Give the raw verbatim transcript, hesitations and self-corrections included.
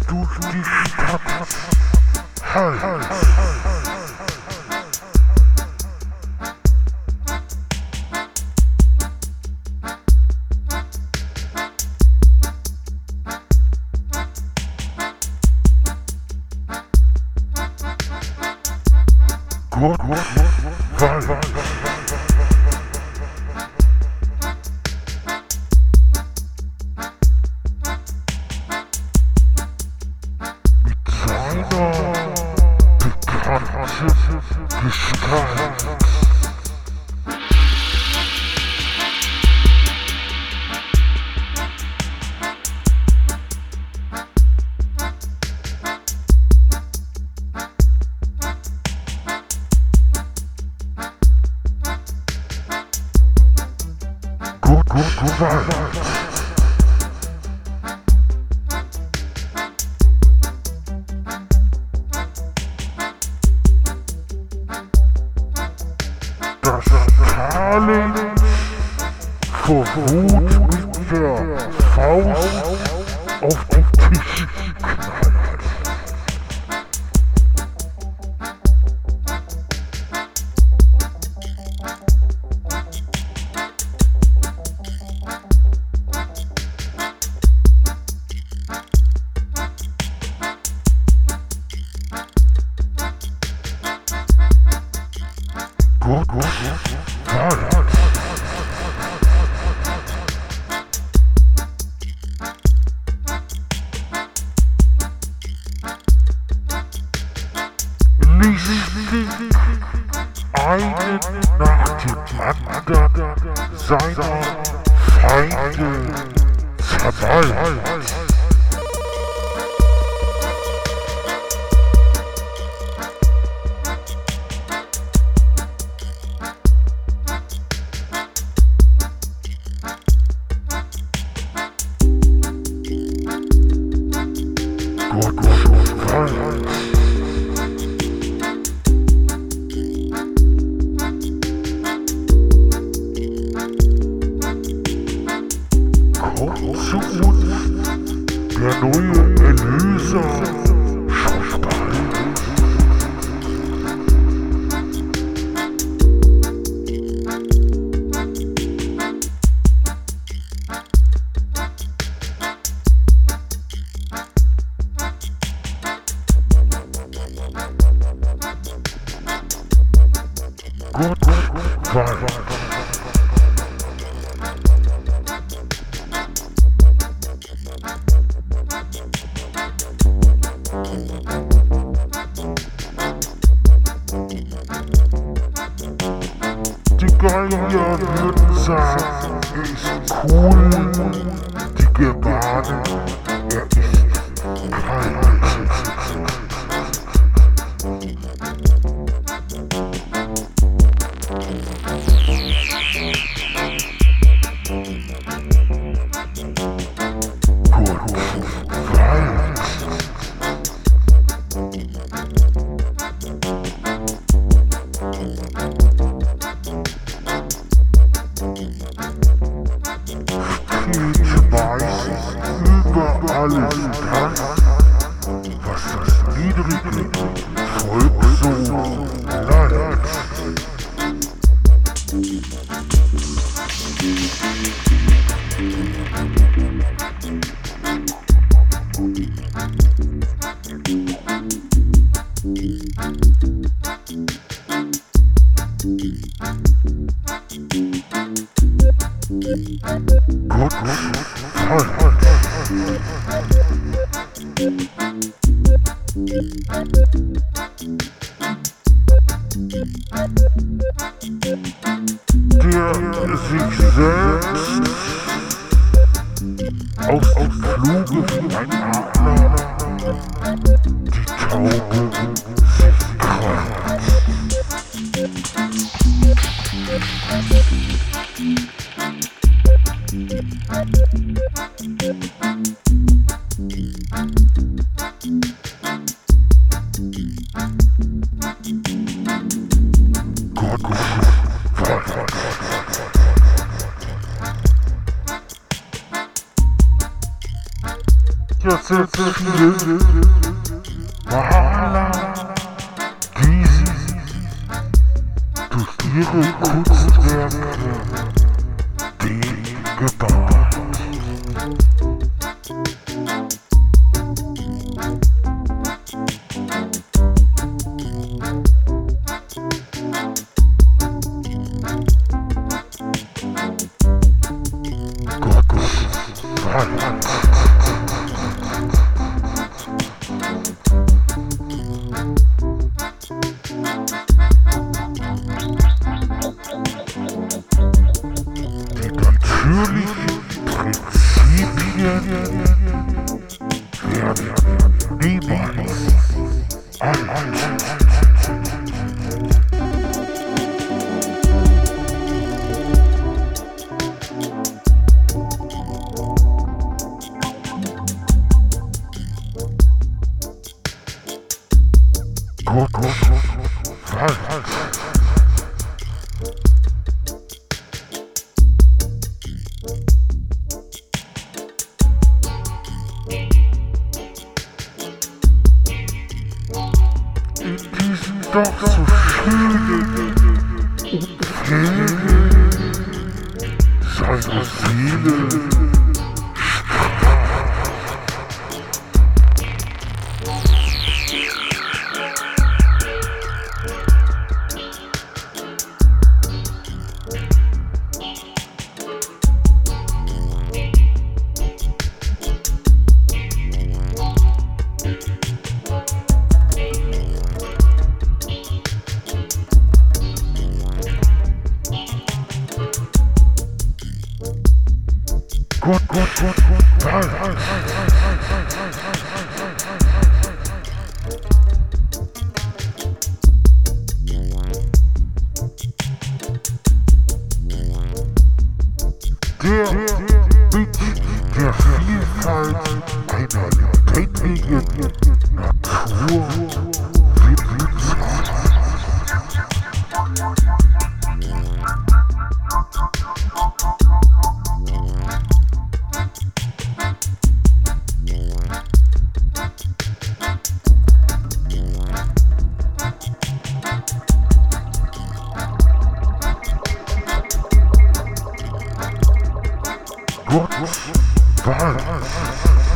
durch die Stadt. Halt. Gott, weil mit seiner bekannten Gestalt Gut, gut, gut, weit. Das Carling vor Wut mit der Faust auf den Tisch knallt. Gut, gut, weit. Listig einen nach dem anderen seiner Feinde zermalmt. Gut, gut, weit. Kommt zu uns der neue Erlöser schon bald. Gut, gut, weit. Die Geier würden sagen, er ist cool. Die Germanen, er ist kalt. Ich weiß über alles das, was das niedrige Volk so leidet. Gut, halt, halt. Der sich selbst aus dem Fluge wie ein Adler die Taube sich krallt. Gut, gut, weit, weit. Jetzt sitzt viele Maler diesen durch ihre Kunstwerke den gebaut. Die natürlichen Prinzipien werden niemals alt. Gott, Gott, Gott, in diesem doch so schönen Umfeld seiner Seele Gott, Gott, Gott, Gott, nein. Der mit der Vielfalt einer lebendigen Natur wird Gott, was?